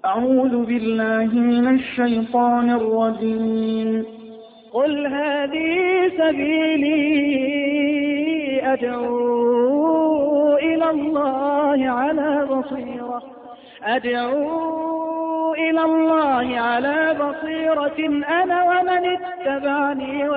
أعوذ بالله من الشيطان الرجيم. قل هذه سبيلي أدعو إلى الله على بصيرة أنا ومن اتبعني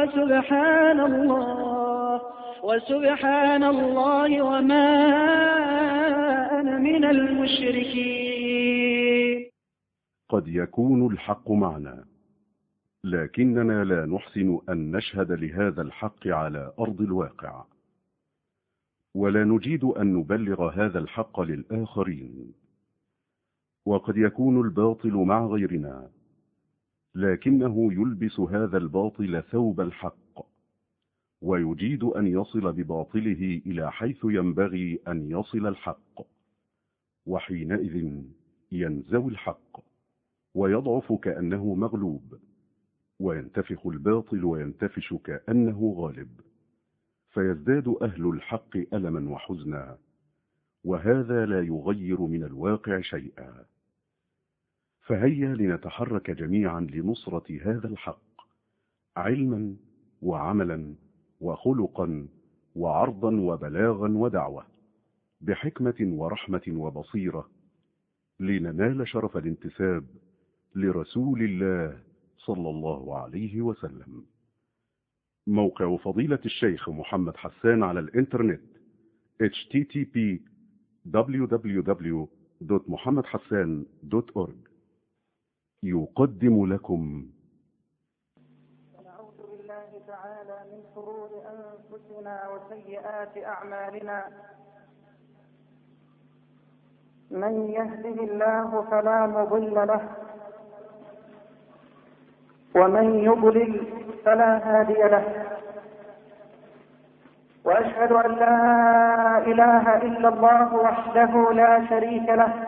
وسبحان الله وما أنا من المشركين. قد يكون الحق معنا، لكننا لا نحسن أن نشهد لهذا الحق على أرض الواقع، ولا نجيد أن نبلغ هذا الحق للآخرين. وقد يكون الباطل مع غيرنا، لكنه يلبس هذا الباطل ثوب الحق، ويجيد أن يصل بباطله إلى حيث ينبغي أن يصل الحق، وحينئذ ينزوي الحق ويضعف كأنه مغلوب، وينتفخ الباطل وينتفش كأنه غالب، فيزداد أهل الحق ألما وحزنا، وهذا لا يغير من الواقع شيئا. فهيا لنتحرك جميعا لنصرة هذا الحق، علما وعملا وخلقا وعرضا وبلاغا ودعوة، بحكمة ورحمة وبصيرة، لننال شرف الانتساب لرسول الله صلى الله عليه وسلم. موقع فضيلة الشيخ محمد حسان على الإنترنت http://www.muhammadhassan.org يقدم لكم. ونعوذ بالله تعالى من شرور أنفسنا وسيئات أعمالنا. من يهده الله فلا مضل له، ومن يضلل فلا هادي له. وأشهد أن لا إله إلا الله وحده لا شريك له،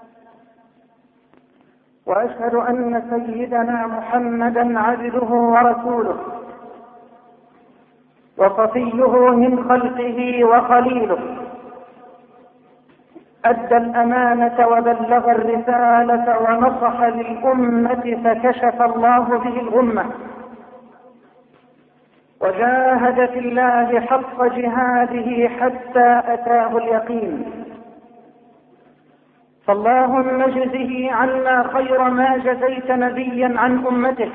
وأشهد أن سيدنا محمدا عبده ورسوله، وصفيه من خلقه وخليله، أدى الأمانة وبلغ الرسالة ونصح للأمة فكشف الله به الغمة، وجاهد في الله حق جهاده حتى أتاه اليقين. فاللهم اجزه عنا خير ما جزيت نبيا عن أمته،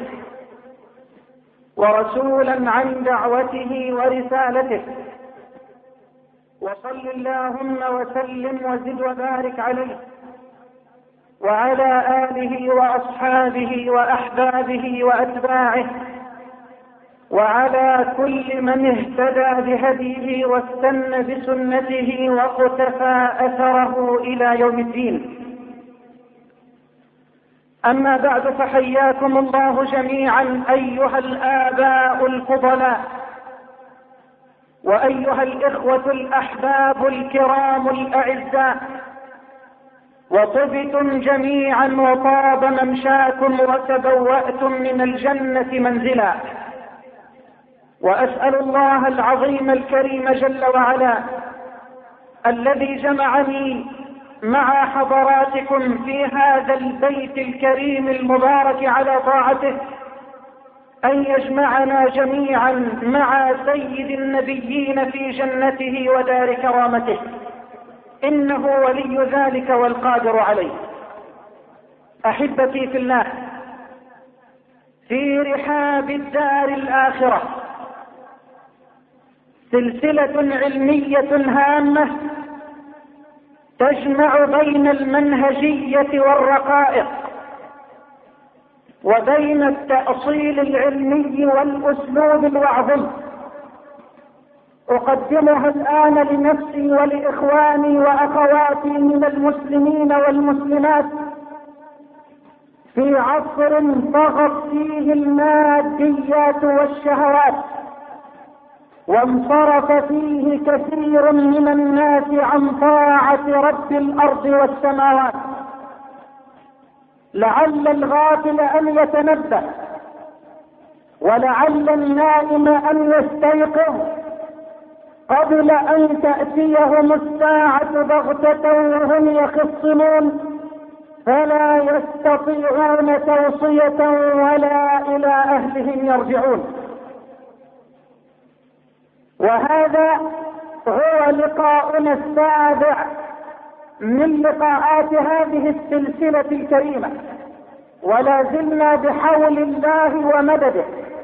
ورسولا عن دعوته ورسالته. وصل اللهم وسلم وزد وبارك عليه وعلى آله وأصحابه وأحبابه وأتباعه، وعلى كل من اهتدى بهديه واستنى بسنته واقتفى أثره إلى يوم الدين. أما بعد، فحياكم الله جميعا أيها الآباء الفضلاء، وأيها الإخوة الأحباب الكرام الأعزاء، وطبتم جميعا وطاب ممشاكم وتبوأتم من الجنة منزلا. وأسأل الله العظيم الكريم جل وعلا الذي جمعني مع حضراتكم في هذا البيت الكريم المبارك على طاعته أن يجمعنا جميعا مع سيد النبيين في جنته ودار كرامته، إنه ولي ذلك والقادر عليه. أحبتي في الله، في رحاب الدار الآخرة سلسلة علمية هامة تجمع بين المنهجية والرقائق، وبين التأصيل العلمي والأسلوب الوعظي. أقدمها الآن لنفسي ولإخواني وأخواتي من المسلمين والمسلمات في عصر طغت فيه الماديات والشهوات، وانصرف فيه كثير من الناس عن طاعة رب الأرض والسماوات. لعل الغافل أن يتنبه، ولعل النائم أن يستيقظ قبل أن تأتيهم الساعة بغتة وهم يخصمون، فلا يستطيعون توصية ولا إلى أهلهم يرجعون. وهذا هو لقاؤنا السابع من لقاءات هذه السلسلة الكريمة، ولا زلنا بحول الله ومدده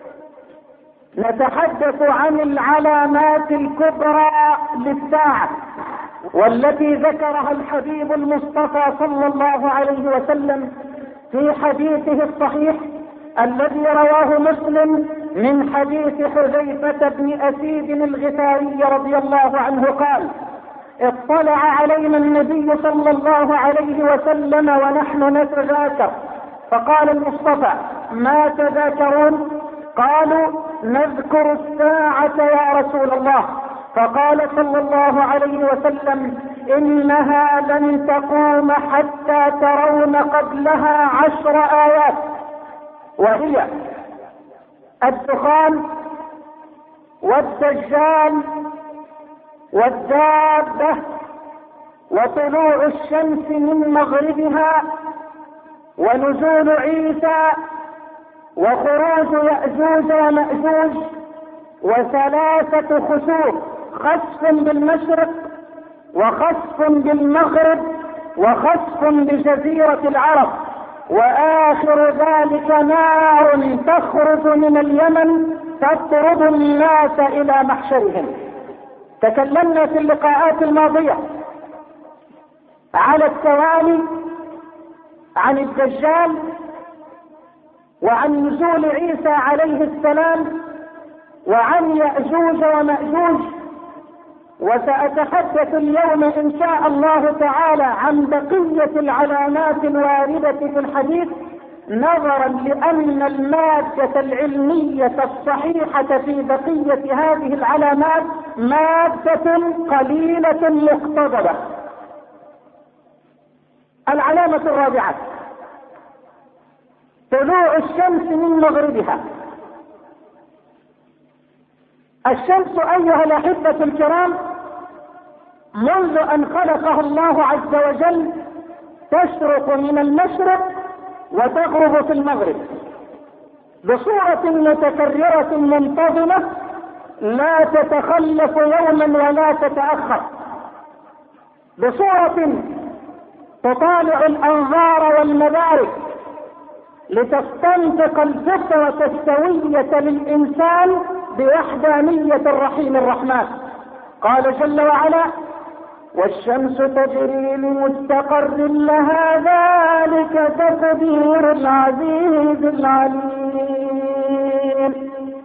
نتحدث عن العلامات الكبرى للساعة، والتي ذكرها الحبيب المصطفى صلى الله عليه وسلم في حديثه الصحيح الذي رواه مسلم من حديث حذيفة بن أسيد الغفاري رضي الله عنه قال: اطلع علينا النبي صلى الله عليه وسلم ونحن نتذاكر، فقال المصطفى: ما تذاكرون؟ قالوا: نذكر الساعة يا رسول الله. فقال صلى الله عليه وسلم: إنها لن تقوم حتى ترون قبلها 10 آيات، وهي الدخان والدجال والدابة وطلوع الشمس من مغربها ونزول عيسى وخروج يأجوج ومأجوج وثلاثة خسوف، خسف بالمشرق وخسف بالمغرب وخسف بجزيرة العرب، وآخر ذلك نار تخرج من اليمن تطرد الناس إلى محشرهم. تكلمنا في اللقاءات الماضية على التوالي عن الدجال وعن نزول عيسى عليه السلام وعن يأجوج ومأجوج، وسأتحدث اليوم إن شاء الله تعالى عن بقية العلامات الواردة في الحديث، نظرا لأن المادة العلمية الصحيحة في بقية هذه العلامات مادة قليلة مقتضبة. العلامة الرابعة: طلوع الشمس من مغربها. الشمس أيها الأحبة الكرام منذ أن خلقها الله عز وجل تشرق من المشرق وتغرب في المغرب بصورة متكررة منتظمة لا تتخلف يوما ولا تتأخر، بصورة تطالع الأنظار والمدارك لتستنطق الفطرة السوية للإنسان بوحدانية الرحيم الرحمن. قال جل وعلا: والشمس تجري لمستقر لها ذلك تقدير العزيز العليم.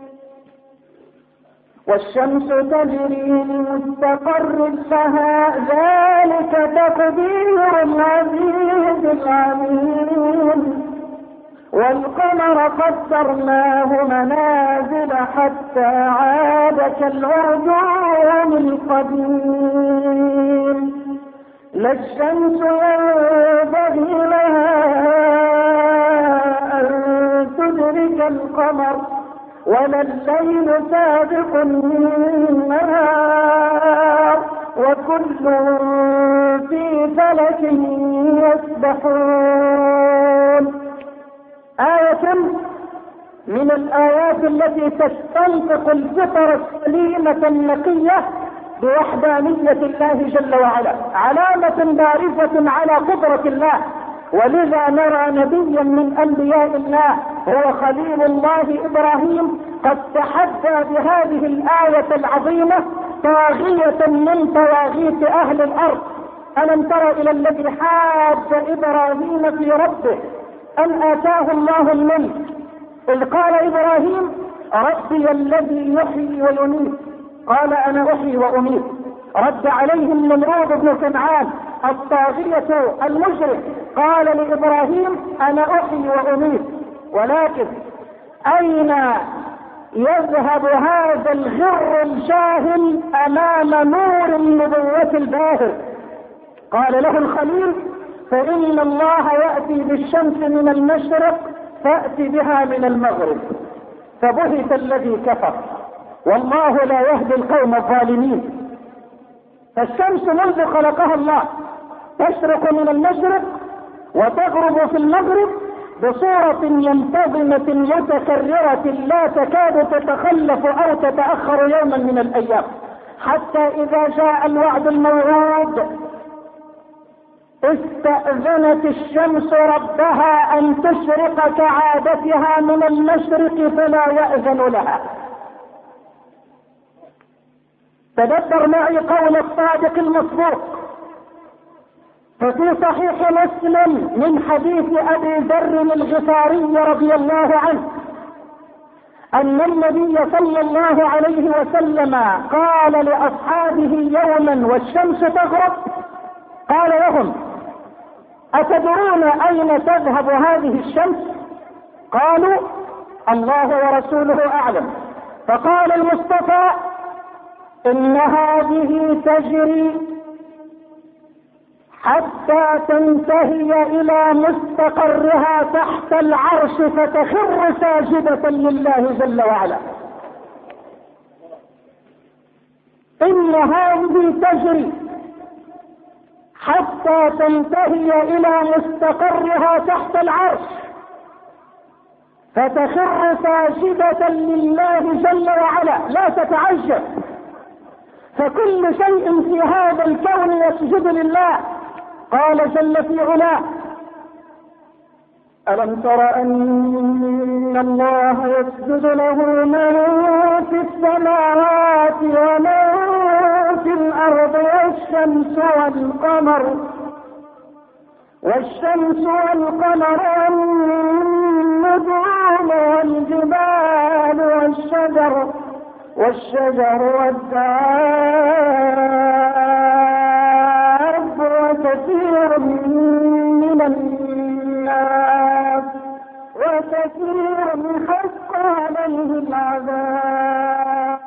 والشمس تجري لمستقر لها ذلك تقدير العزيز العليم. والقمر قدرناه منازل حتى عاد كالعرجون القديم. لا الشمس ينبغي لها أن تدرك القمر ولا الليل سابق النهار وكل في فلك يسبحون. آية من الآيات التي تستنطق الفطر السليمة النقية بوحدانية الله جل وعلا، علامة بارزة على قدرة الله. ولذا نرى نبيا من أنبياء الله هو خليل الله إبراهيم قد تحدى بهذه الآية العظيمة طاغية من طواغيت أهل الأرض. ألم تر إلى الذي حاج إبراهيم في ربه أن آتاه الله الملك إذ قال إبراهيم: ربي الذي يحيي ويميت. قال: أنا أحيي وأميت. رد عليهم نمرود بن كنعان الطاغية المجرم، قال لإبراهيم: أنا أحيي وأميت. ولكن أين يذهب هذا الغر الجاهل أمام نور النبوة الباهر؟ قال له الخليل: فإن الله يأتي بالشمس من المشرق فأتي بها من المغرب. فبهت الذي كفر، والله لا يهدي القوم الظالمين. فالشمس منذ خلقها الله تشرق من المشرق وتغرب في المغرب بصورة منتظمة متكررة لا تكاد تتخلف أو تتأخر يوما من الأيام، حتى إذا جاء الوعد الموعود استأذنت الشمس ربها أن تشرق كعادتها من المشرق فلا يأذن لها. تدبر معي قول الصادق المصدوق، ففي صحيح مسلم من حديث أبي ذر الغفاري رضي الله عنه أن النبي صلى الله عليه وسلم قال لأصحابه يوما والشمس تغرب، قال لهم: أتدرون أين تذهب هذه الشمس؟ قالوا: الله ورسوله أعلم. فقال المصطفى: إن هذه تجري حتى تنتهي إلى مستقرها تحت العرش فتخر ساجدة لله جل وعلا. إن هذه تجري حتى تنتهي إلى مستقرها تحت العرش فتخر ساجدة لله جل وعلا. لا تتعجب، فكل شيء في هذا الكون يسجد لله. قال جل في علاه: ألم تر أن الله يسجد له من في السماوات ومن في الأرض والشمس والقمر والنجوم والجبال والشجر والدواب وكثير من الناس وكثير حق عليه العذاب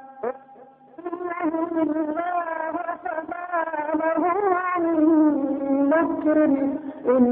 إنه بالله سبحانه عن مكر إن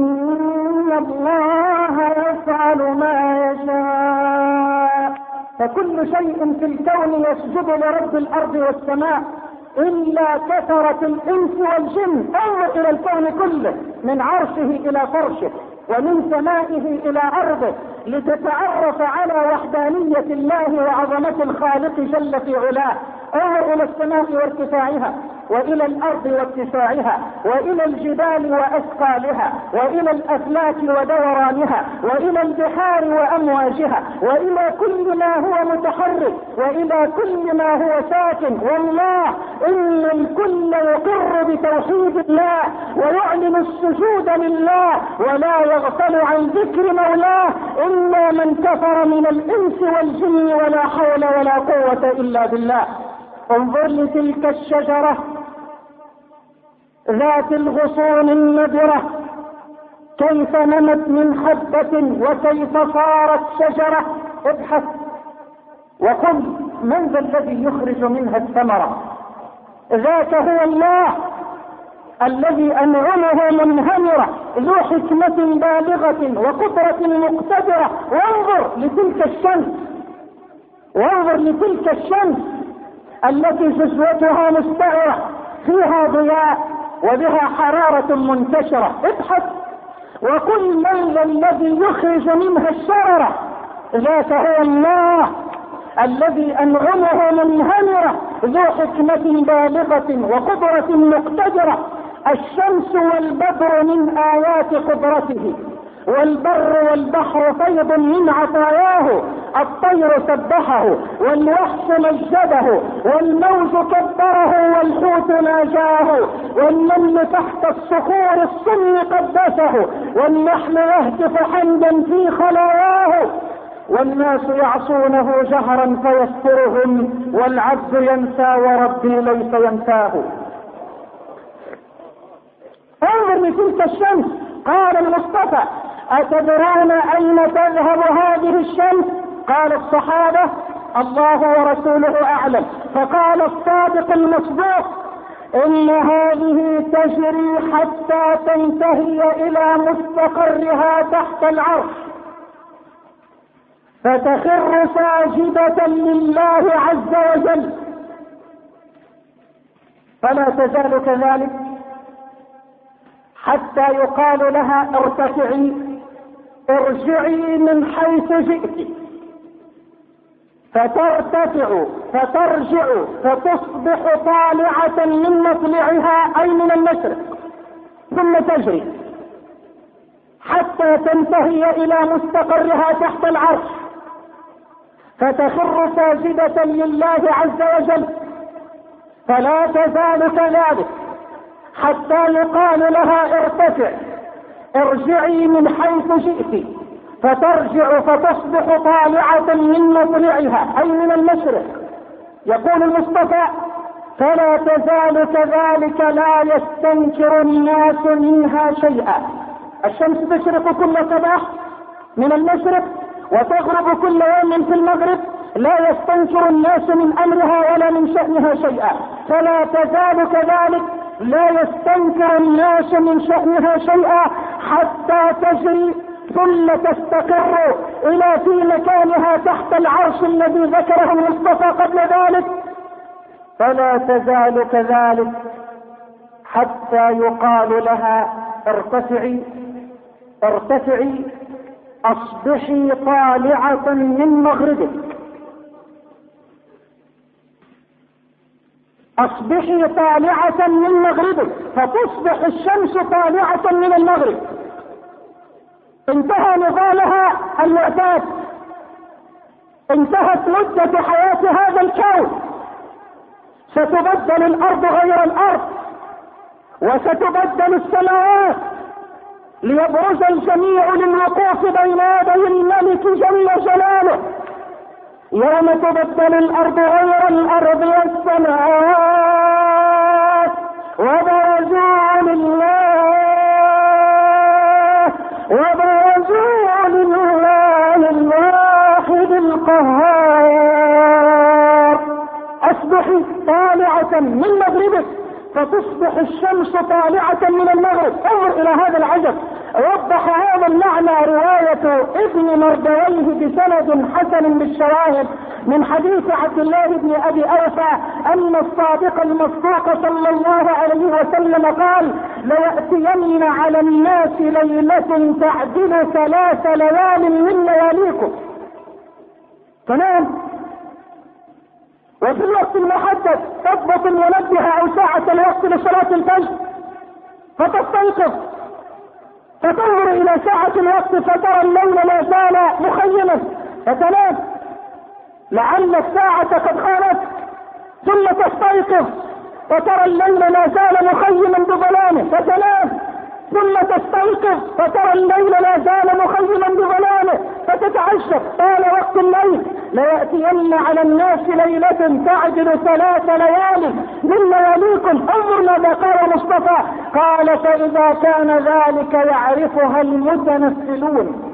الله يفعل ما يشاء. فكل شيء في الكون يسجد لرب الأرض والسماء إلا كثرة الإنس والجن. انظر إلى الكون كله من عرشه إلى فرشه ومن سمائه إلى أرضه لتتعرف على وحدانية الله وعظمة الخالق جل في علاه. انظر إلى السماء وارتفاعها، وإلى الأرض واتساعها، وإلى الجبال وأثقالها، وإلى الأفلاك ودورانها، وإلى البحار وأمواجها، وإلى كل ما هو متحرك، وإلى كل ما هو ساكن. والله إن الكل يقر بتوحيد الله ويعلن السجود لله ولا يغفل عن ذكر مولاه إلا من كفر من الإنس والجن ولا حول ولا قوة إلا بالله. انظر لتلك الشجرة ذات الغصون النضرة كيف نمت من حبة وكيف صارت شجرة. ابحث وقل من ذا الذي يخرج منها الثمرة؟ ذاك هو الله الذي أنعمه منهمرة ذو حكمة بالغة وقدرة مقتدرة. وانظر لتلك الشمس التي جزوتها مستعرة فيها ضياء وبها حرارة منتشرة. ابحث وقل من الذي يخرج منها الشررة؟ ذاك هو الله الذي أنعمه منهمرة ذو حكمة بالغة وقدرة مقتدرة. الشمس والبدر من آيات قدرته، والبر والبحر فيض من عطاياه. الطير سبحه والوحش مجده والموج كبره والحوت ناجاه والنمل تحت الصخور الصم قدسه والنحل يهتف حمدا في خلاياه والناس يعصونه جهرا فيسترهم والعبد ينسى وربي ليس ينساه. انظر لتلك الشمس. قال المصطفى: أتدرون أين تذهب هذه الشمس؟ قال الصحابة: الله ورسوله أعلم. فقال الصادق المصدوق: إن هذه تجري حتى تنتهي إلى مستقرها تحت العرش فتخر ساجدة لله عز وجل. فلا تزال كذلك حتى يقال لها ارتفعي، ارجعي من حيث جئت، فترتفع فترجع فتصبح طالعة من مطلعها أي من المشرق، ثم تجري حتى تنتهي إلى مستقرها تحت العرش، فتخر ساجدة لله عز وجل، فلا تزال كذلك حتى يقال لها ارتفع، ارجعي من حيث جئت، فترجع فتصبح طالعة من مطلعها أي من المشرق. يقول المصطفى: فلا تزال كذلك لا يستنكر الناس منها شيئا. الشمس تشرق كل صباح من المشرق وتغرب كل يوم في المغرب، لا يستنكر الناس من أمرها ولا من شأنها شيئا. فلا تزال كذلك لا يستنكر الناس من شأنها شيئا حتى تجري ثم تستقر إلى في مكانها تحت العرش الذي ذكره المصطفى قبل ذلك. فلا تزال كذلك حتى يقال لها ارتفعي، ارتفعي، اصبحي طالعة من مغربك، اصبحي طالعة من مغربك، فتصبح الشمس طالعة من المغرب. انتهى نظامها المعتاد، انتهت مدة حياة هذا الكون، ستبدل الارض غير الارض، وستبدل السماوات ليبرز الجميع للوقوف بين يدي الملك جل جلاله. يوم تبدل الارض غير الارض والسماوات وبرزوا لله، وبرزوا لله الواحد القهار. اصبحي طالعة من مغربك فتصبح الشمس طالعة من المغرب. انظر الى هذا العجب. وضح هذا المعنى رواية ابن مردويه بسند حسن بالشواهد من حديث عبد الله بن ابي اوفى ان الصادق المصدوق صلى الله عليه وسلم قال: ليأتين على الناس ليلة تعدل 3 ليال من لياليكم. تمام. وفي الوقت المحدد تضبط المنبه او ساعة الوقت لصلاة الفجر فتستيقظ فتنظر الى ساعة الوقت فترى الليل لا زال مخيما فتنام لعل الساعة قد خانت، ثم تستيقظ فترى الليل لا زال مخيما بظلامه فتنام، ثم تستيقظ فترى الليل لا زال مخيما بظلامه فتتعجب. طال وقت الليل. ليأتين على الناس ليلة تعدل 3 ليال من لياليكم. انظر ماذا قال المصطفى، قال: فإذا كان ذلك يعرفها المتنفلون،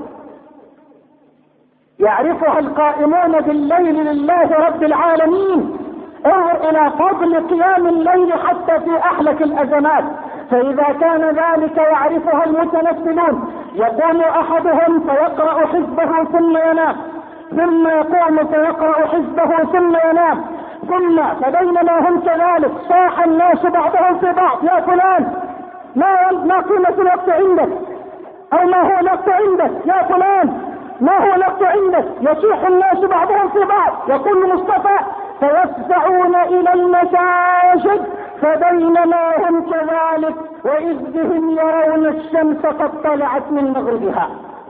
يعرفها القائمون بالليل لله رب العالمين. انظر الى فضل قيام الليل حتى في احلك الازمات. فإذا كان ذلك يعرفها المتنفلون، يقوم أحدهم فيقرأ حزبه ثم ينام، ثم يقوم فيقرأ حزبه ثم ينام، ثم فبينما هم كذلك صاح الناس بعضهم في بعض: يا فلان ما قيمة الوقت عندك؟ أو ما هو الوقت عندك؟ يا فلان ما هو الوقت عندك؟ يصيح الناس بعضهم في بعض. يقول المصطفى: فيفزعون إلى المساجد فبينما هم كذلك وإذ بهم يرون الشمس قد طلعت من مغربها.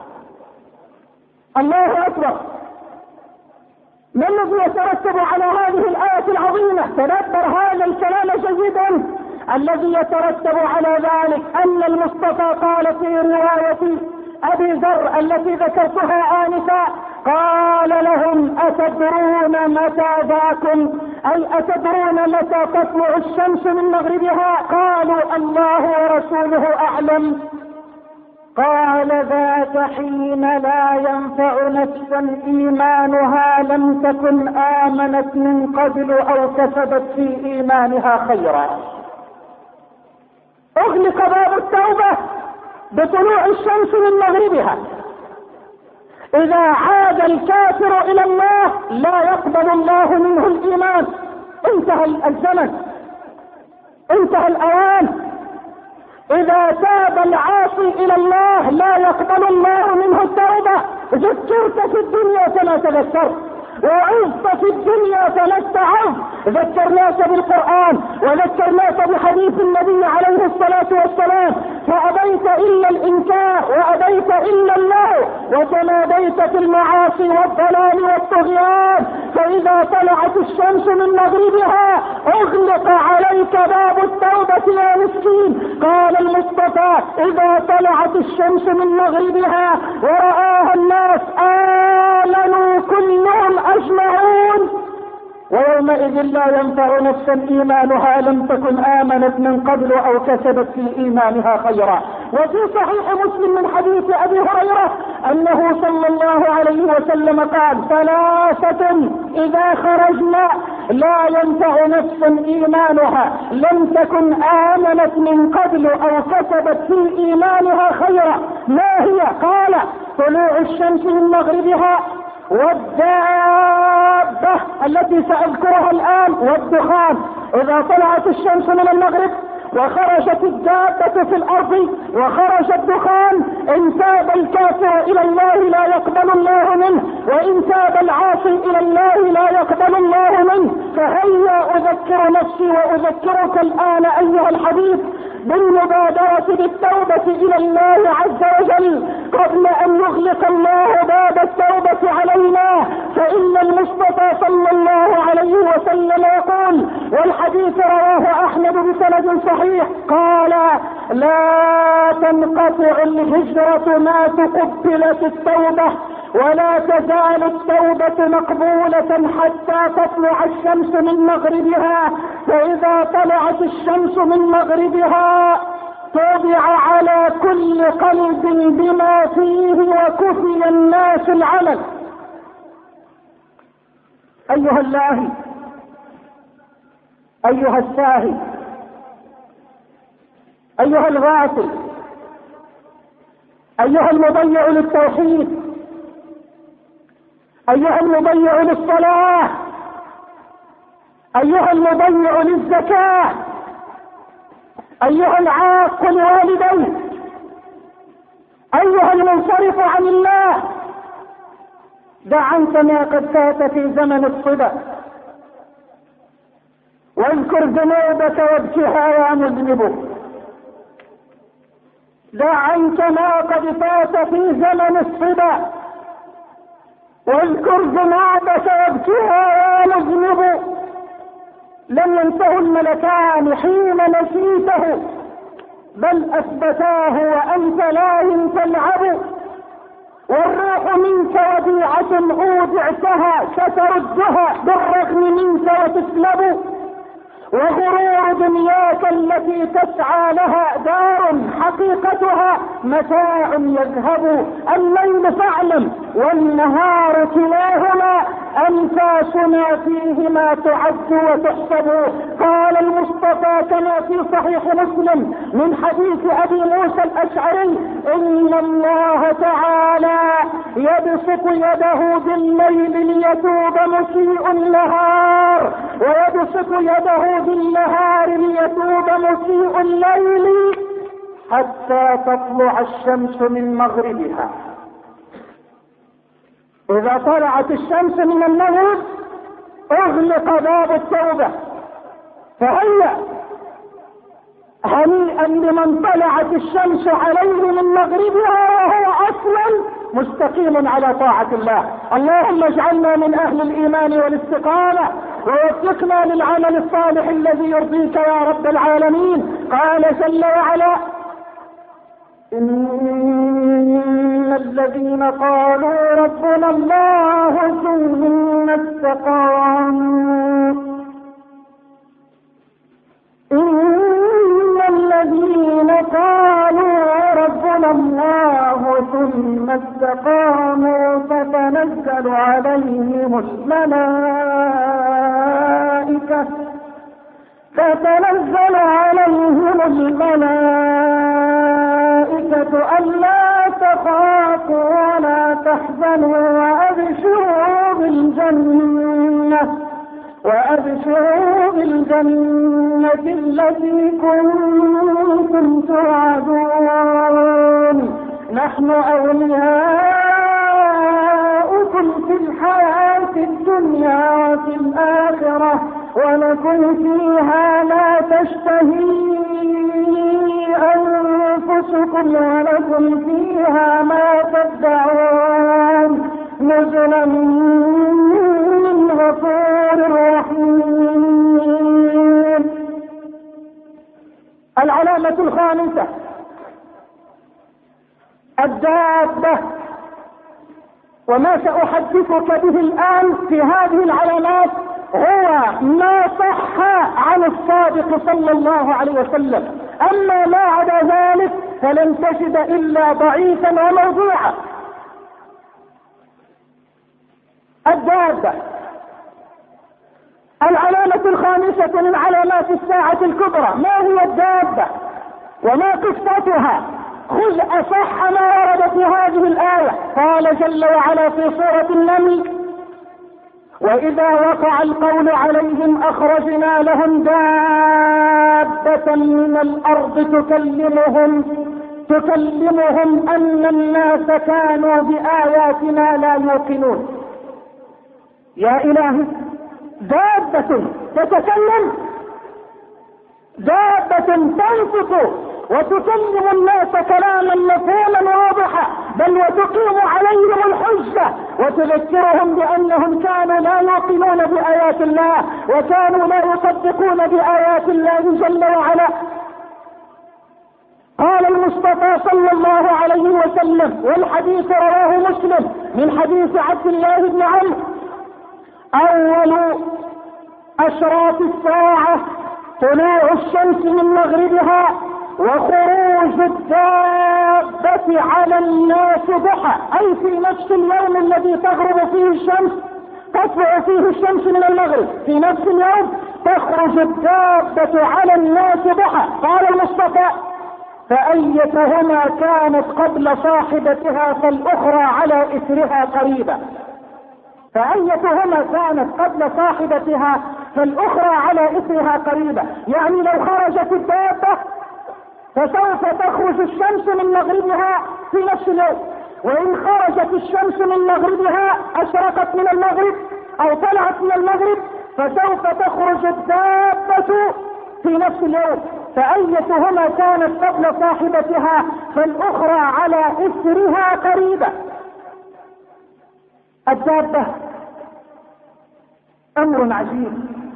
الله أكبر. ما الذي يترتب على هذه الآية العظيمة؟ تدبر هذا الكلام جيدا. الذي يترتب على ذلك أن المصطفى قال في رواية أبي ذر التي ذكرتها آنفا، قال لهم: أتدرون متى ذاكم؟ أي أتدرون متى تطلع الشمس من مغربها؟ قالوا: الله ورسوله أعلم. قال: ذات حين لا ينفع نفسا إيمانها لم تكن آمنت من قبل أو كسبت في إيمانها خيرا. أغلق باب التوبة بطلوع الشمس من مغربها. إذا عاد الكافر إلى الله لا يقبل الله منه الإيمان. انتهى الزمن، انتهى الأوان. إذا تاب العاصي إلى الله لا يقبل الله منه التوبة. ذكرت في الدنيا فلا تذكرت، وعظت في الدنيا فلا استعظت. ذكرناك بالقرآن وذكرناك بحديث النبي عليه الصلاة والسلام، فأبيت إلا الإنكار وأبيت إلا الله، وتناديت في المعاصي والضلال والطغيان. فإذا طلعت الشمس من مغربها أغلق عليك باب التوبة يا مسكين. قال المصطفى: إذا طلعت الشمس من مغربها ورآها الناس آمنوا كلهم أجمعون، ويومئذ لا ينفع نفسا إيمانها لم تكن آمنت من قبل أو كسبت في إيمانها خيرا. وفي صحيح مسلم من حديث أبي هريرة أنه صلى الله عليه وسلم قال: ثلاثة إذا خرجنا لا ينفع نفس إيمانها لم تكن آمنت من قبل أو كسبت في إيمانها خيرا. ما هي؟ قال: طلوع الشمس من مغربها، والدابة التي سأذكرها الآن، والدخان. إذا طلعت الشمس من المغرب وخرجت الدابة في الأرض وخرج الدخان، إن تاب الكافر إلى الله لا يقبل الله منه، وإن تاب العاصي إلى الله لا يقبل الله منه. فهيا أذكر نفسي وأذكرك الآن أيها الحبيب بالمبادرة بالتوبة إلى الله عز وجل قبل أن يغلق الله باب التوبة علينا. فإن المصطفى صلى الله عليه وسلم يقول، والحديث رواه أحمد بسند صحيح، قال: لا تنقطع الهجرة ما تقبلت التوبة، ولا تزال التوبة مقبولة حتى تطلع الشمس من مغربها. فإذا طلعت الشمس من مغربها طبع على كل قلب بما فيه وكفي الناس العمل. أيها اللاهي، أيها الساهي، أيها الغافل، أيها المضيع للتوحيد، أيها المضيع للصلاة، أيها المضيع للزكاة، أيها العاق لوالديه، أيها المنصرف عن الله، دع عنك ما قد فات في زمن الصبا، واذكر ذنوبك وابكها يا مذنب. دع عنك ما قد فات في زمن الصبا، واذكر ذنوبك وابكها يا مذنب. لم ينته الملكان حين نسيته، بل أثبتاه وأنت لاهٍ تلعب. والروح منك وديعة أودعتها ستردها بالرغم منك وتسلب. وغرور دنياك التي تسعى لها دار حقيقتها متاع يذهب. الليل فاعلم والنهار كلاهما أنفاسنا فيهما تعد وتحسب. قال المصطفى كما في صحيح مسلم من حديث أبي موسى الأشعري: إن الله تعالى يبسط يده بالليل ليتوب مسيء النهار، ويبسط يده بالنهار ليتوب مسيء الليل، حتى تطلع الشمس من مغربها. إذا طلعت الشمس من المغرب أغلق باب التوبة. فهيا هنيئا لمن طلعت الشمس عليه من مغربها وهو أصلا مستقيم على طاعة الله. اللهم اجعلنا من أهل الإيمان والاستقامة، ووفقنا للعمل الصالح الذي يرضيك يا رب العالمين. قال جل وعلا: إن الذين قالوا ربنا الله ثم استقاموا إن الذين قالوا ربنا الله ثم استقاموا تتنزل عليهم الملائكة ألا تخافوا ولا تحزنوا وأبشروا بالجنة وأبشروا بالجنة التي كنتم توعدون نحن أولياؤكم في الحياة الدنيا وفي الآخرة ولكم فيها ما تشتهي أنفسكم ولكم فيها ما تدعون نزلا من غفور رحيم. العلامة الخامسة الدابة، وما سأحدثك به الآن في هذه العلامات هو ما صح عن الصادق صلى الله عليه وسلم، أما ما عدا ذلك فلن تجد إلا ضعيفا وموضوعا. الدابة العلامة الخامسة من علامات الساعة الكبرى. ما هي الدابة وما قصتها؟ خذ أصح ما ورد في هذه الآية. قال جل وعلا في سورة النمل: وإذا وقع القول عليهم أخرجنا لهم دابة من الأرض تكلمهم أن الناس كانوا بآياتنا لا يوقنون. يا إلهي، دابة تتكلم، دابة تنطق وتكلم الناس كلاما مفهوما واضحا، بل وتقيم عليهم الحجة وتذكرهم بأنهم كانوا لا يوقنون بآيات الله وكانوا لا يصدقون بآيات الله جل وعلا. قال المصطفى صلى الله عليه وسلم، والحديث رواه مسلم من حديث عبد الله بن عمرو: أول أشراط الساعة طلوع الشمس من مغربها وخروج الدابة على الناس ضحى، أي في نفس اليوم الذي تغرب فيه الشمس، تطلع فيه الشمس من المغرب، في نفس اليوم تخرج الدابة على الناس ضحى. قال المصطفى: فأيتهما كانت قبل صاحبتها فالأخرى على إثرها قريبة. فأيتهما كانت قبل صاحبتها فالأخرى على إثرها قريبة، يعني لو خرجت الدابة فسوف تخرج الشمس من مغربها في نفس اليوم، وإن خرجت الشمس من مغربها أشرقت من المغرب أو طلعت من المغرب فسوف تخرج الدابة في نفس اليوم. فأيتهما كانت قبل صاحبتها فالأخرى على إثرها قريبة. الدابة أمر عجيب،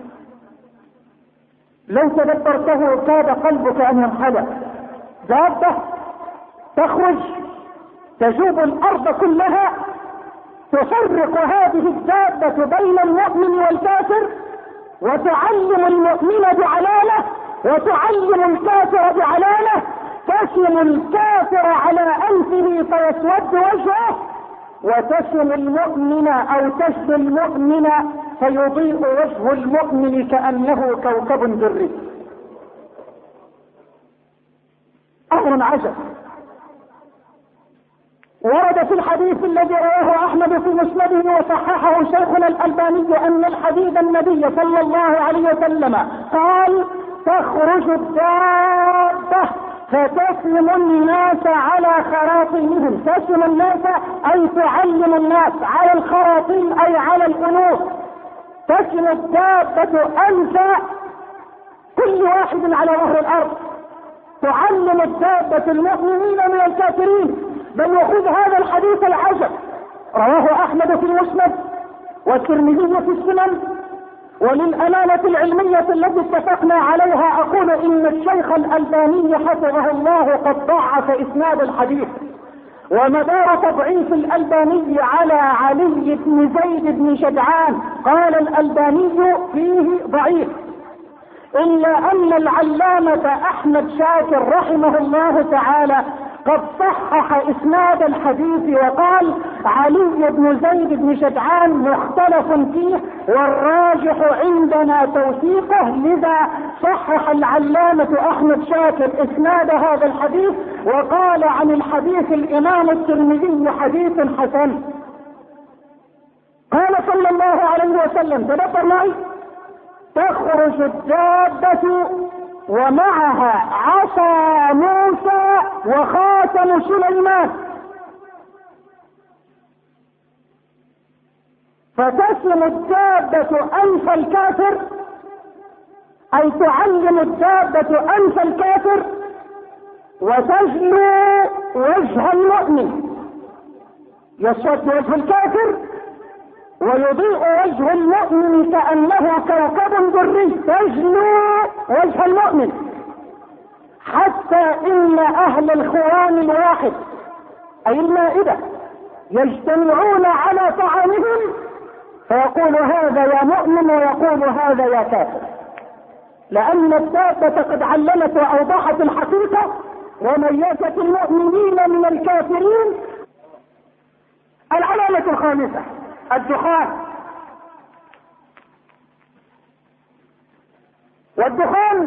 لو تدبرته كاد قلبك أن ينحلق. دابة تخرج تجوب الأرض كلها، تفرق هذه الدابة بين المؤمن والكافر، وتعلم المؤمن بعلانة وتعلم الكافر بعلانة، تسم الكافر على أنفه فيسود وجهه، وتسم المؤمن أو تشفي المؤمن فيضيء وجه المؤمن كأنه كوكب دري. أمر عجب. ورد في الحديث الذي رواه أحمد في مسنده وصححه شيخنا الألباني أن الحديث النبي صلى الله عليه وسلم قال: تخرج الدابة فتسلم الناس على خراطيمهم. تسلم الناس أي تعلم الناس على الخراطيم أي على الأنوف. تسلم الدابة أنت كل واحد على ظهر الأرض، تعلم الدابة المؤمنين من الكافرين. بل يخذ هذا الحديث العجب، رواه أحمد في المسند والترمذي في السنن. وللأمانة العلمية التي اتفقنا عليها أقول إن الشيخ الألباني حفظه الله قد ضعف إسناد الحديث، ومدار تضعيف الألباني على علي بن زيد بن شجعان. قال الألباني فيه ضعيف، إلا أن العلامة أحمد شاكر رحمه الله تعالى قد صحح إسناد الحديث وقال: علي بن زيد بن شجعان مختلف فيه والراجح عندنا توثيقه، لذا صحح العلامة أحمد شاكر إسناد هذا الحديث وقال عن الحديث الإمام الترمذي حديث حسن. قال صلى الله عليه وسلم، تدبر معي، تخرج الدابة ومعها عصا موسى وخاتم سليمان، فتسلم الدابة أنف الكافر، أي تعلم الدابة أنف الكافر وتجلو وجه المؤمن، يسود وجه الكافر ويضيء وجه المؤمن كأنه كوكب دري، تجلو وجه المؤمن، حتى إن أهل الخوان الواحد أي المائدة يجتمعون على طعامهم فيقول هذا يا مؤمن ويقول هذا يا كافر، لأن الدابة قد علمت وأوضحت الحقيقة وميزت المؤمنين من الكافرين. العلامة الخامسة الدخان، والدخان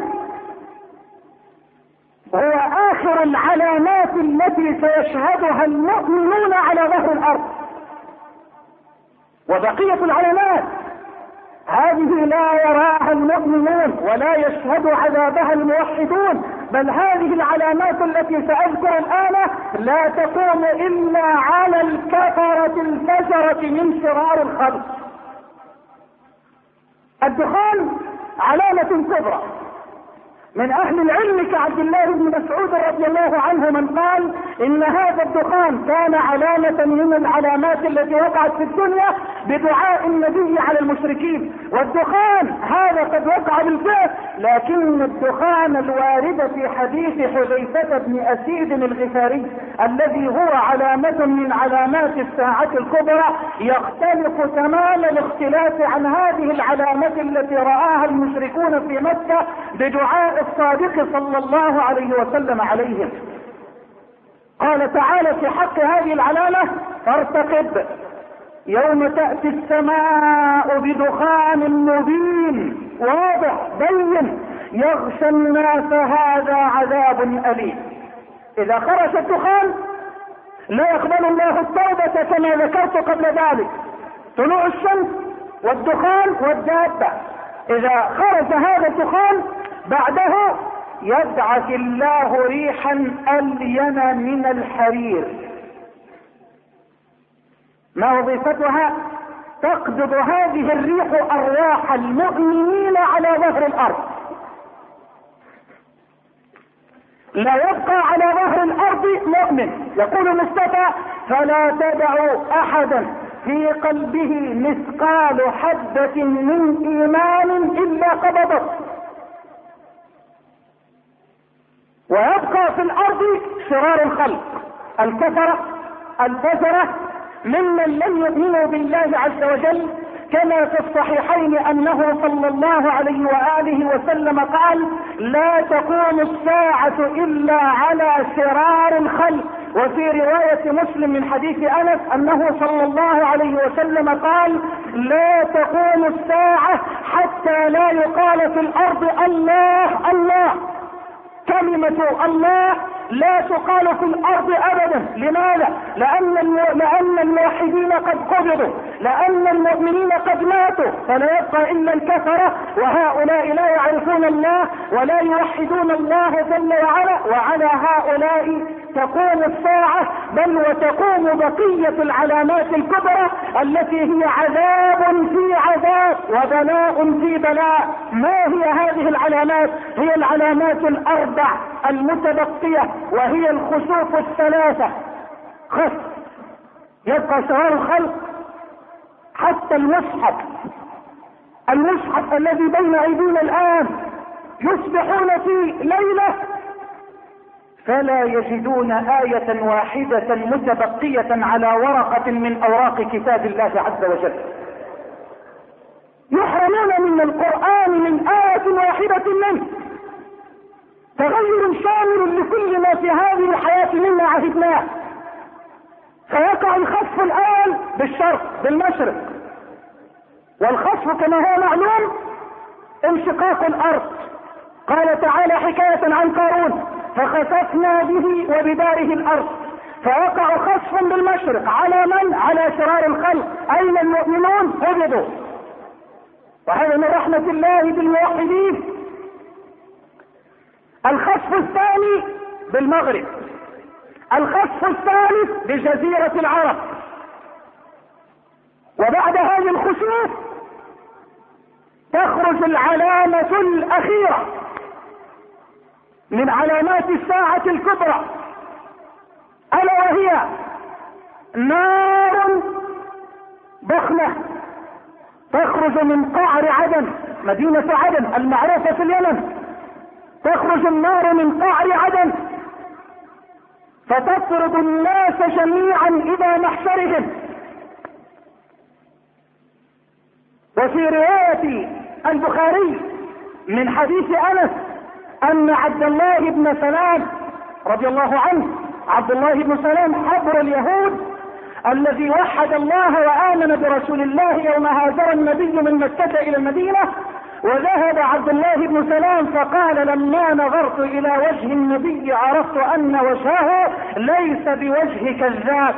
هو آخر العلامات التي سيشهدها المؤمنون على ظهر الأرض، وبقية العلامات هذه لا يراها المؤمنون ولا يشهد عذابها الموحدون، بل هذه العلامات التي سأذكر الآن لا تقوم إلا على الكفرة الفجرة من شرار الخلق. الدخان علامة كبرى، من أهل العلم كعبد الله بن مسعود رضي الله عنه من قال إن هذا الدخان كان علامة من العلامات التي وقعت في الدنيا بدعاء النبي على المشركين، والدخان هذا قد وقع بالفعل، لكن الدخان الوارد في حديث حذيفة بن أسيد الغفاري الذي هو علامة من علامات الساعة الكبرى يختلف تمام الاختلاف عن هذه العلامة التي رآها المشركون في مكة بدعاء الصادق صلى الله عليه وسلم عليهم. قال تعالى في حق هذه العلامة فارتقب يوم تأتي السماء بدخان مبين واضح بين يغشى الناس هذا عذاب أليم. إذا خرج الدخان لا يقبل الله التوبة كما ذكرت قبل ذلك، طلوع الشمس والدخان والدابة، إذا خرج هذا الدخان بعده يبعث الله ريحا ألين من الحرير. ما وظيفتها؟ تقبض هذه الريح أرواح المؤمنين على ظهر الأرض، لا يبقى على ظهر الأرض مؤمن. يقول المصطفى فلا تدعوا أحدا في قلبه مثقال حبة من إيمان إلا قبضته، ويبقى في الأرض شرار الخلق الكفرة الفجرة ممن لم يؤمنوا بالله عز وجل، كما في الصحيحين أنه صلى الله عليه وآله وسلم قال لا تقوم الساعة إلا على شرار الخلق. وفي رواية مسلم من حديث أنس أنه صلى الله عليه وسلم قال لا تقوم الساعة حتى لا يقال في الأرض الله الله. كلمة الله لا تقال في الأرض أبدا. لماذا؟ لأن الموحدين قد قبضوا، لأن المؤمنين قد ماتوا، فلا يبقى إلا الكفرة، وهؤلاء لا يعرفون الله ولا يوحدون الله جل وعلا، وعلى هؤلاء تقوم الساعة، بل وتقوم بقية العلامات الكبرى التي هي عذاب في عذاب وبلاء في بلاء. ما هي هذه العلامات؟ هي العلامات الأربع المتبقية، وهي الخسوف الثلاثة. خسف، يبقى شرار الخلق، حتى المصحف الذي بين أيدينا الآن يصبحون في ليلة فلا يجدون آية واحدة متبقية على ورقة من أوراق كتاب الله عز وجل، يحرمون من القرآن من آية واحدة منه. تغير شامل لكل ما في هذه الحياة مما عهدناه. فيقع الخسف الآن بالشرق بالمشرق، والخسف كما هو معلوم انشقاق الأرض. قال تعالى حكاية عن قارون فخسفنا به وبداره الأرض. فيقع خسف بالمشرق على من؟ على شرار الخلق. أين المؤمنون؟ قبضوا. وهذا من رحمة الله بالموحدين. الخسف الثاني بالمغرب، الخسف الثالث بجزيرة العرب. وبعد هذه الخسوف تخرج العلامة الأخيرة من علامات الساعة الكبرى، ألا وهي نار ضخمة تخرج من قعر عدن، مدينة عدن المعروفة في اليمن. تخرج النار من قعر عدن فتطرد الناس جميعا إلى محشرهم. وفي رواية البخاري من حديث أنس أن عبد الله بن سلام رضي الله عنه، عبد الله بن سلام حبر اليهود الذي وحد الله وآمن برسول الله يوم هاجر النبي من مكة إلى المدينة، وذهب عبد الله بن سلام فقال: لما نظرت إلى وجه النبي عرفت أن وجهه ليس بوجه كذاب،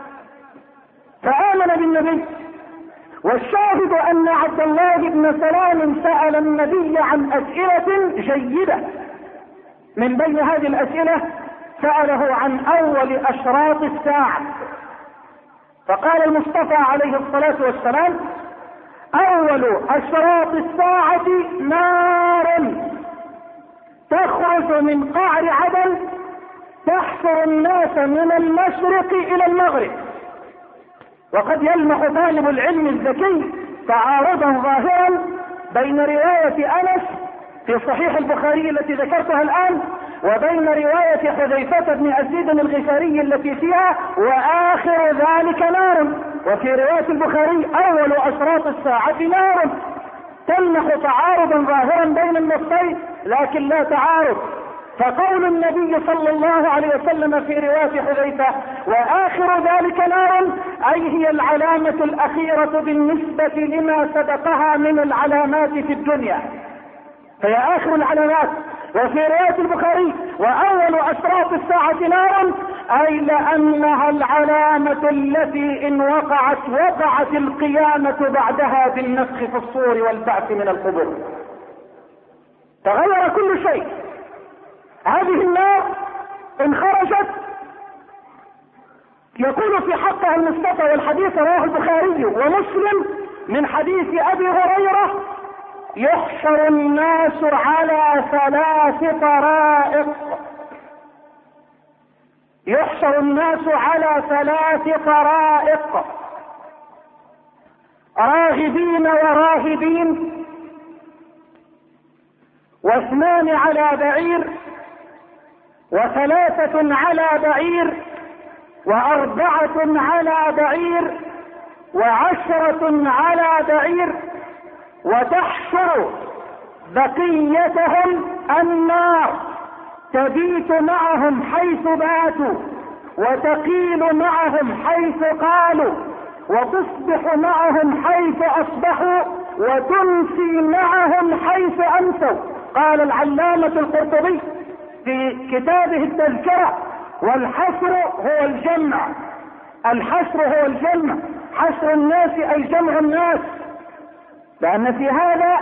فآمن بالنبي. والشاهد أن عبد الله بن سلام سأل النبي عن أسئلة جيدة. من بين هذه الأسئلة سأله عن أول أشراط الساعة، فقال المصطفى عليه الصلاة والسلام: أول أشراط الساعة نار تخرج من قعر عدن تحشر الناس من المشرق إلى المغرب. وقد يلمح طالب العلم الذكي تعارضا ظاهرا بين رواية أنس في صحيح البخاري التي ذكرتها الآن وبين رواية حذيفة بن أسيد الغفاري التي فيها وآخر ذلك نار. وفي رواية البخاري أول أشراط الساعة نار. تلمح تعارضا ظاهرا بين النصين لكن لا تعارض. فقول النبي صلى الله عليه وسلم في رواية حذيفة وآخر ذلك نار أي هي العلامة الأخيرة بالنسبة لما سبقها من العلامات في الدنيا، هي آخر العلامات. وفي رواية البخاري وأول أشراط الساعة نار أي لأنها العلامة التي إن وقعت القيامة بعدها بالنفخ في الصور والبعث من القبور. تغير كل شيء. هذه النار إن خرجت يقول في حقها المصطفى، والحديث رواه البخاري ومسلم من حديث أبي هريرة: يحشر الناس على 3 طرائق. يحشر الناس على 3 طرائق: راغبين وراهبين، و2 على بعير، و3 على بعير، و4 على بعير، و10 على بعير، وتحشر بقيتهم النار تبيت معهم حيث باتوا وتقيل معهم حيث قالوا وتصبح معهم حيث أصبحوا وتمسي معهم حيث أمسوا. قال العلامة القرطبي في كتابه التذكرة: والحشر هو الجمع. الحشر هو الجمع، حشر الناس أي جمع الناس. لأن في هذا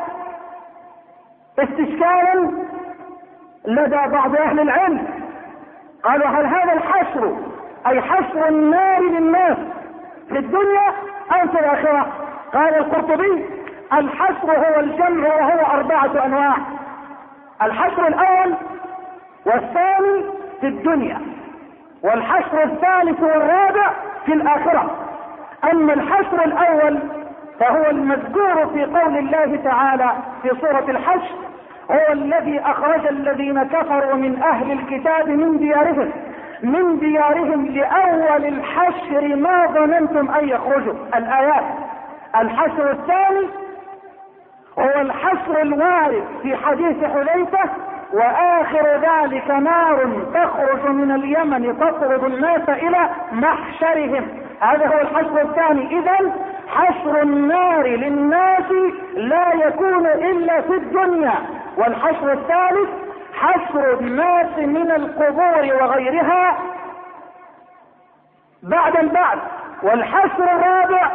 استشكالا لدى بعض أهل العلم، قالوا: هل هذا الحشر أي حشر النار للناس في الدنيا أم في الآخرة؟ قال القرطبي: الحشر هو الجمع وهو 4 أنواع: الحشر الأول والثاني في الدنيا، والحشر الثالث والرابع في الآخرة. أما الحشر الأول فهو المذكور في قول الله تعالى في سورة الحشر: هو الذي أخرج الذين كفروا من أهل الكتاب من ديارهم لأول الحشر ما ظننتم أن يخرجوا. الآيات. الحشر الثاني هو الحشر الوارد في حديث حذيفة: وآخر ذلك نار تخرج من اليمن تطرد الناس إلى محشرهم. هذا هو الحشر الثاني. إذن حشر النار للناس لا يكون إلا في الدنيا. والحشر الثالث حشر الناس من القبور وغيرها بعد البعث. والحشر الرابع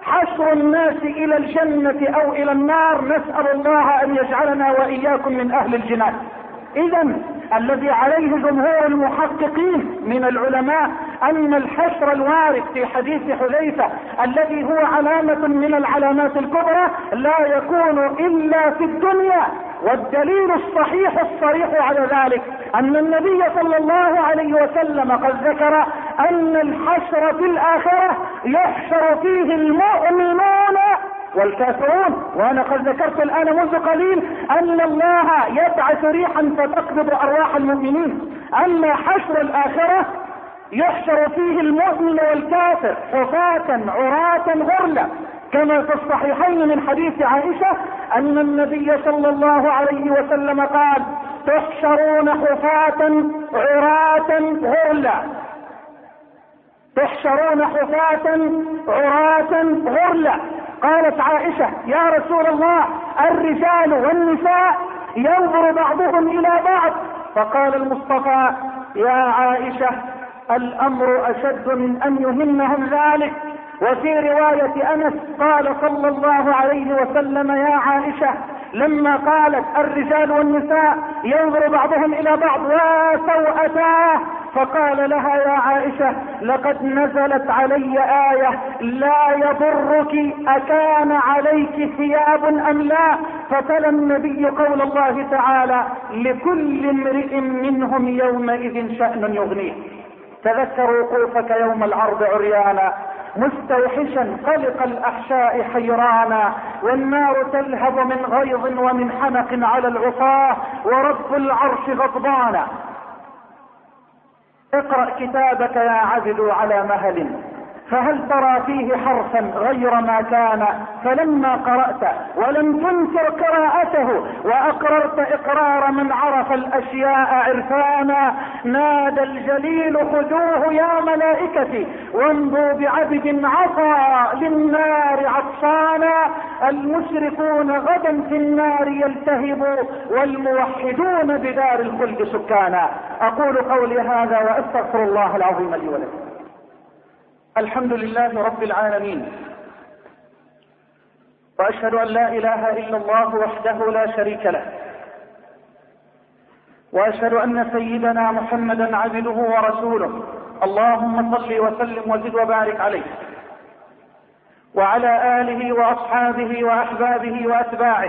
حشر الناس الى الجنة او الى النار، نسأل الله ان يجعلنا واياكم من اهل الجنان. اذا الذي عليه جمهور المحققين من العلماء ان الحشر الوارد في حديث حذيفة الذي هو علامة من العلامات الكبرى لا يكون الا في الدنيا. والدليل الصحيح الصريح على ذلك ان النبي صلى الله عليه وسلم قد ذكر ان الحشر في الاخرة يحشر فيه المؤمنون والكافرون. وانا قد ذكرت الان منذ قليل ان الله يبعث ريحا فتقبض ارواح المؤمنين. اما حشر الاخرة يحشر فيه المؤمن والكافر حفاة عراة غرلا، كما في الصحيحين من حديث عائشة ان النبي صلى الله عليه وسلم قال: تحشرون حفاة عراة غرلا، تحشرون حفاة عراة غرلا. قالت عائشة: يا رسول الله، الرجال والنساء ينظر بعضهم الى بعض. فقال المصطفى: يا عائشة، الامر اشد من ان يهمهم ذلك. وفي رواية انس قال صلى الله عليه وسلم: يا عائشة، لما قالت الرجال والنساء ينظر بعضهم الى بعض وسوءتاه، فقال لها: يا عائشة، لقد نزلت علي آية لا يضرك أكان عليك ثياب أم لا. فتلا النبي قول الله تعالى: لكل امرئ منهم يومئذ شأن يغنيه. تذكر وقوفك يوم العرض عريانا مستوحشا قلق الأحشاء حيرانا، والنار تلهب من غيظ ومن حنق على العصاة، ورب العرش غضبانا. اقرأ كتابك يا عبد على مهل، فهل ترى فيه حرفا غير ما كان؟ فلما قرأت ولم تنكر قراءته وأقررت إقرار من عرف الأشياء عرفانا، نادى الجليل: خذوه يا ملائكتي وامضوا بعبد عصى للنار عطشانا. المشركون غدا في النار يلتهبوا، والموحدون بدار الخلد سكانا. أقول قولي هذا وأستغفر الله العظيم لي ولكم. الحمد لله رب العالمين، وأشهد أن لا إله إلا الله وحده لا شريك له، وأشهد أن سيدنا محمدا عبده ورسوله. اللهم صل وسلم وزد وبارك عليه وعلى آله وأصحابه وأحبابه وأتباعه،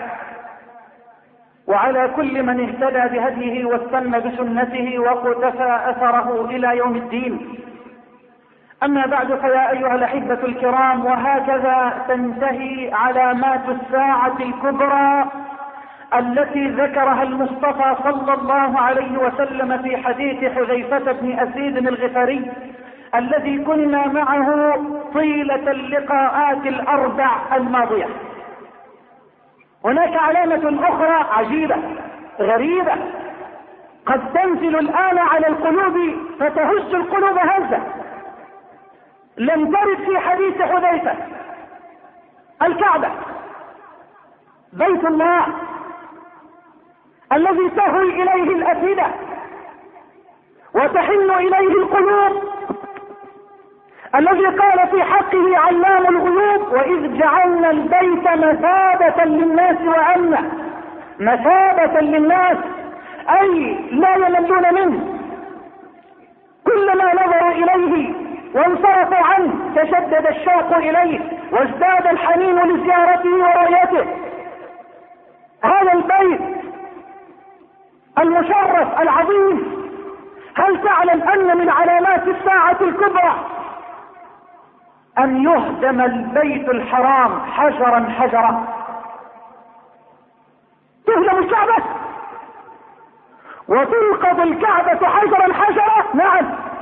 وعلى كل من اهتدى بهديه واستنى بسنته وقتفى أثره إلى يوم الدين. أما بعد، فيا أيها الأحبة الكرام، وهكذا تنتهي علامات الساعة الكبرى التي ذكرها المصطفى صلى الله عليه وسلم في حديث حذيفة بن أسيد الغفاري الذي كنا معه طيلة اللقاءات الأربع الماضية. هناك علامة أخرى عجيبة غريبة قد تنزل الآن على القلوب فتهز القلوب هزة، لم ترد في حديث حذيفة. الكعبة، بيت الله الذي تهوي إليه الأفئدة وتحن إليه القلوب، الذي قال في حقه علام الغيوب: وإذ جعلنا البيت مثابة للناس وأمنا. مثابة للناس أي لا يملون منه، كلما نظروا إليه وانصرفوا عنه تشدد الشوق إليه وازداد الحنين لزيارته ورؤيته. هذا البيت المشرف العظيم، هل تعلم أن من علامات الساعة الكبرى أن يهدم البيت الحرام حجرا حجرا؟ تهدم الكعبة وتنقض الكعبة حجرا حجرا؟ نعم.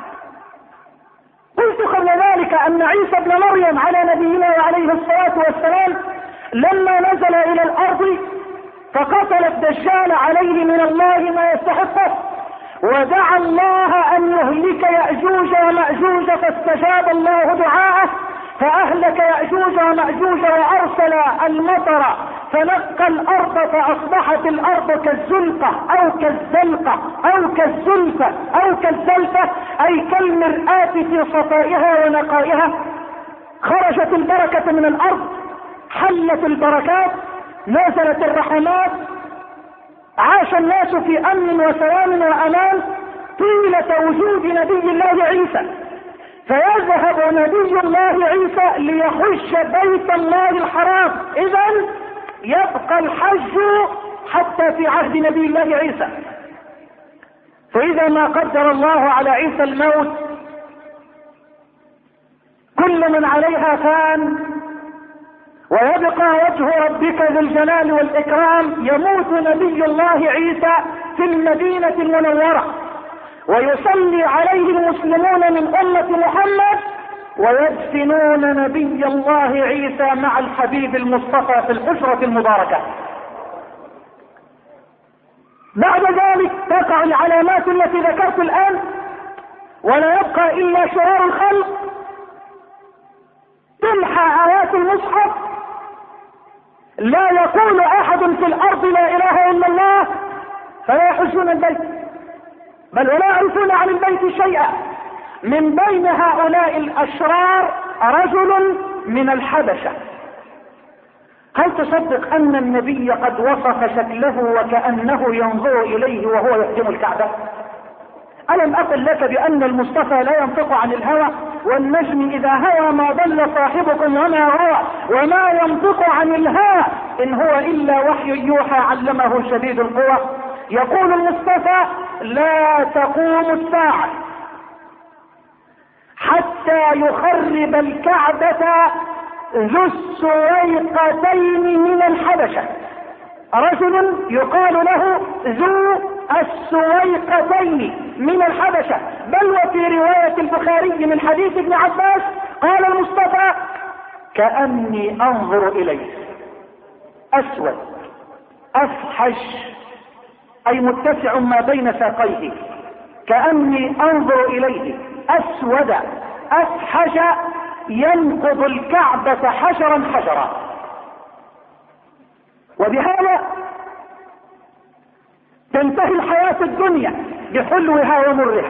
قلت قبل ذلك أن عيسى ابن مريم على نبينا وعليه الصلاة والسلام لما نزل إلى الأرض فقتل الدجال عليه من الله ما يستحقه، ودعا الله أن يهلك يأجوج ومأجوج، فاستجاب الله دعاءه فأهلك يأجوج ومأجوج وأرسل المطر فنقى الأرض فأصبحت الأرض كالزلقة أو كالزلقة أو كالزلفة أو كالزلفة، أي كالمرآة في صفائها ونقائها. خرجت البركة من الأرض، حلت البركات، نزلت الرحمات، عاش الناس في أمن وسلام وأمان طيلة وجود نبي الله عيسى. فيذهب نبي الله عيسى ليحج بيت الله الحرام، إذن يبقى الحج حتى في عهد نبي الله عيسى. فإذا ما قدر الله على عيسى الموت، كل من عليها فان ويبقى وجه ربك ذو الجلال والإكرام، يموت نبي الله عيسى في المدينة المنورة، ويصلي عليه المسلمون من أمة محمد، ويدفنون نبي الله عيسى مع الحبيب المصطفى في الحجرة المباركة. بعد ذلك تقع العلامات التي ذكرت الآن، ولا يبقى إلا شرار الخلق، تمحى آيات المصحف، لا يقول أحد في الأرض لا إله إلا الله، فلا يحجون البيت، بل ولا يعرفون عن البيت شيئا. من بين هؤلاء الأشرار رجل من الحبشة. هل تصدق أن النبي قد وصف شكله وكأنه ينظر إليه وهو يهدم الكعبة؟ ألم أقل لك بأن المصطفى لا ينطق عن الهوى، والنجم إذا هوى ما ضل صاحبكم وما هو، وما ينطق عن الهوى إن هو إلا وحي يوحى علمه شديد القوى. يقول المصطفى: لا تقوم الساعة حتى يخرب الكعبة ذو السويقتين من الحبشة. رجل يقال له ذو السويقتين من الحبشة، بل وفي رواية البخاري من حديث ابن عباس قال المصطفى: كأني أنظر إليه أسود أفحش، أي متسع ما بين ساقيه، كأني أنظر إليه أسود أفحش ينقض الكعبة حجرا حجرا. وبهذا تنتهي الحياة الدنيا بحلوها ومرها،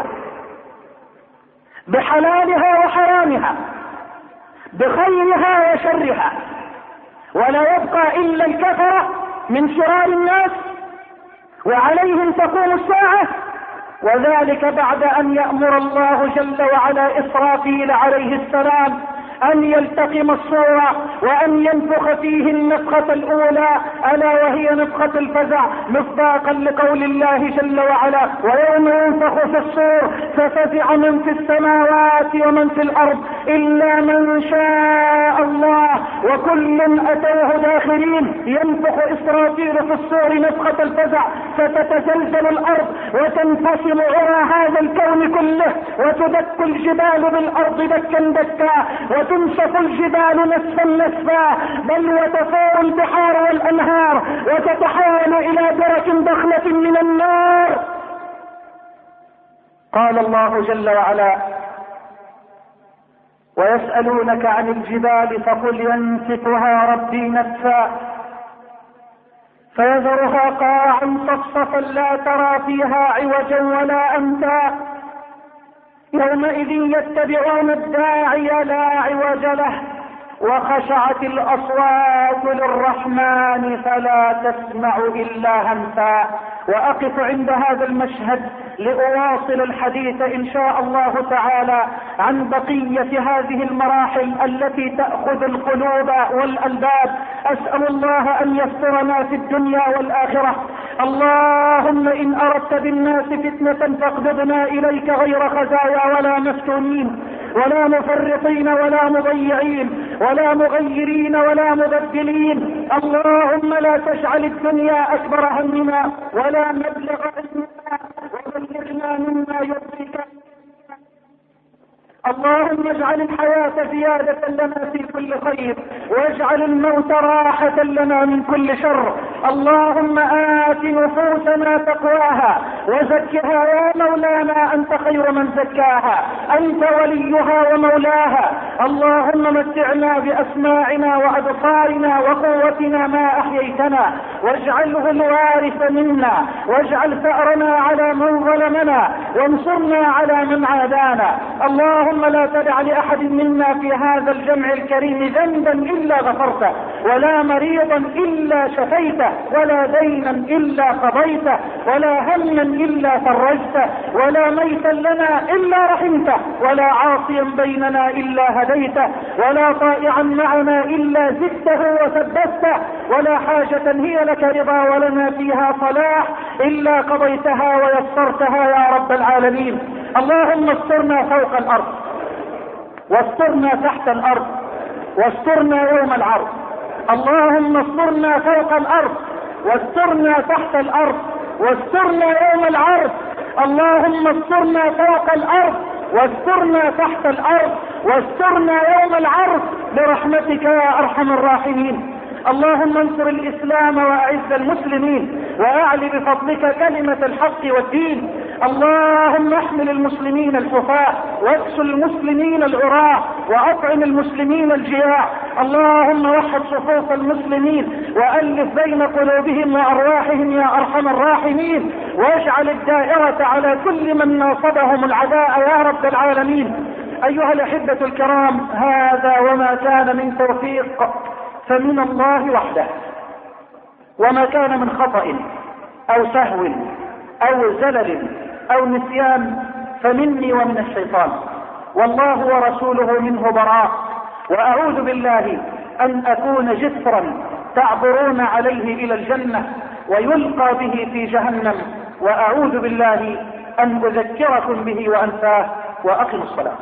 بحلالها وحرامها، بخيرها وشرها، ولا يبقى إلا الكفرة من شرار الناس، وعليهم تقوم الساعة. وذلك بعد أن يأمر الله جل وعلا إسرافيل عليه السلام أن يلتقم الصورة وأن ينفخ فيه النفخة الأولى، ألا وهي نفخة الفزع، مصداقا لقول الله جل وعلا: ويوم ينفخ في الصور ففزع من في السماوات ومن في الأرض إلا من شاء الله وكل أتوه داخرين. ينفخ إسرافيل في الصور نفخة الفزع فتتزلزل الأرض وتنفصل عرى هذا الكون كله، وتدك الجبال بالأرض دكا دكا، وتنشف الجبال نسفا نسفا، بل وتفور البحار والأنهار وتتحول إلى درك ضخمة من النار. قال الله جل وعلا: ويسألونك عن الجبال فقل ينسفها ربي نسفا فيذرها قاعا صفصفا لا ترى فيها عوجا ولا أمتا، يومئذ يتبعون الداعي لا عوج له، وخشعت الأصوات للرحمن فلا تسمع إلا همسا. وأقف عند هذا المشهد لأواصل الحديث إن شاء الله تعالى عن بقية هذه المراحل التي تأخذ القلوب والألباب. أسأل الله أن يسترنا في الدنيا والآخرة. اللهم إن أردت بالناس فتنة فاقبضنا إليك غير خزايا ولا مفتونين ولا مفرطين ولا مضيعين ولا مغيرين ولا مبدلين. اللهم لا تجعل الدنيا أكبر همنا ولا مبلغ علمنا وبلغنا مما يرضيك. اللهم اجعل الحياة زيادة لنا في كل خير، واجعل الموت راحة لنا من كل شر. اللهم آت نفوسنا تقواها وزكها يا مولانا، أنت خير من زكاها، أنت وليها ومولاها. اللهم متعنا بأسماعنا وأبصارنا وقوتنا ما أحييتنا، واجعله الوارث منا، واجعل ثأرنا على من ظلمنا، وانصرنا على من عادانا. اللهم اللهم لا تدع لأحد منا في هذا الجمع الكريم ذنبا إلا غفرته، ولا مريضا إلا شفيته، ولا دينا إلا قضيته، ولا هما إلا فرجته، ولا ميتا لنا إلا رحمته، ولا عاصيا بيننا إلا هديته، ولا طائعا معنا إلا زدته وثبته، ولا حاجة هي لك رضا ولنا فيها صلاح إلا قضيتها ويسرتها يا رب العالمين. اللهم استرنا فوق الأرض، واسترنا تحت الأرض، واسترنا يوم العرض. اللهم استرنا فوق الأرض، واسترنا تحت الأرض، واسترنا يوم العرض. اللهم استرنا فوق الأرض، واسترنا تحت الأرض، واسترنا يوم العرض برحمتك يا أرحم الراحمين. اللهم انصر الإسلام وأعز المسلمين، وأعل بفضلك كلمة الحق والدين. اللهم احمل المسلمين الحفاة، واكسل المسلمين العراة، وأطعم المسلمين الجياع. اللهم وحد صفوف المسلمين، وألف بين قلوبهم وأرواحهم يا أرحم الراحمين، واجعل الدائرة على كل من ناصبهم العداء يا رب العالمين. أيها الأحبة الكرام، هذا وما كان من توفيق فمن الله وحده، وما كان من خطأ أو سهو أو زلل أو نسيان فمني ومن الشيطان، والله ورسوله منه براء. وأعوذ بالله أن أكون جسرا تعبرون عليه إلى الجنة ويلقى به في جهنم، وأعوذ بالله أن أذكركم به وأنساه. وأقم الصلاة.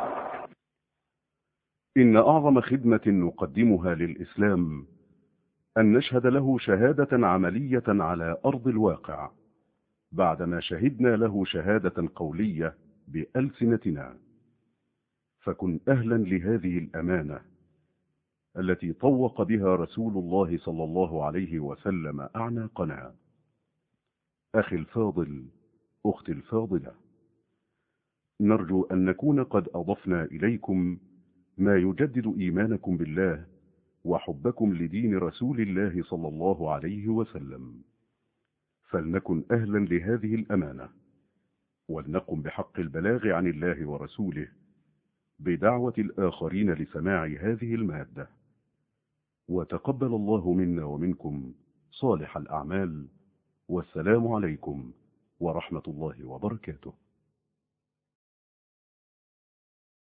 إن أعظم خدمة نقدمها للإسلام أن نشهد له شهادة عملية على أرض الواقع، بعدما شهدنا له شهادة قولية بألسنتنا. فكن أهلا لهذه الأمانة التي طوق بها رسول الله صلى الله عليه وسلم أعناقنا. أخي الفاضل، أختي الفاضلة، نرجو أن نكون قد أضفنا إليكم ما يجدد إيمانكم بالله وحبكم لدين رسول الله صلى الله عليه وسلم. فلنكن أهلا لهذه الأمانة، ولنقم بحق البلاغ عن الله ورسوله بدعوة الآخرين لسماع هذه المادة. وتقبل الله منا ومنكم صالح الأعمال، والسلام عليكم ورحمة الله وبركاته.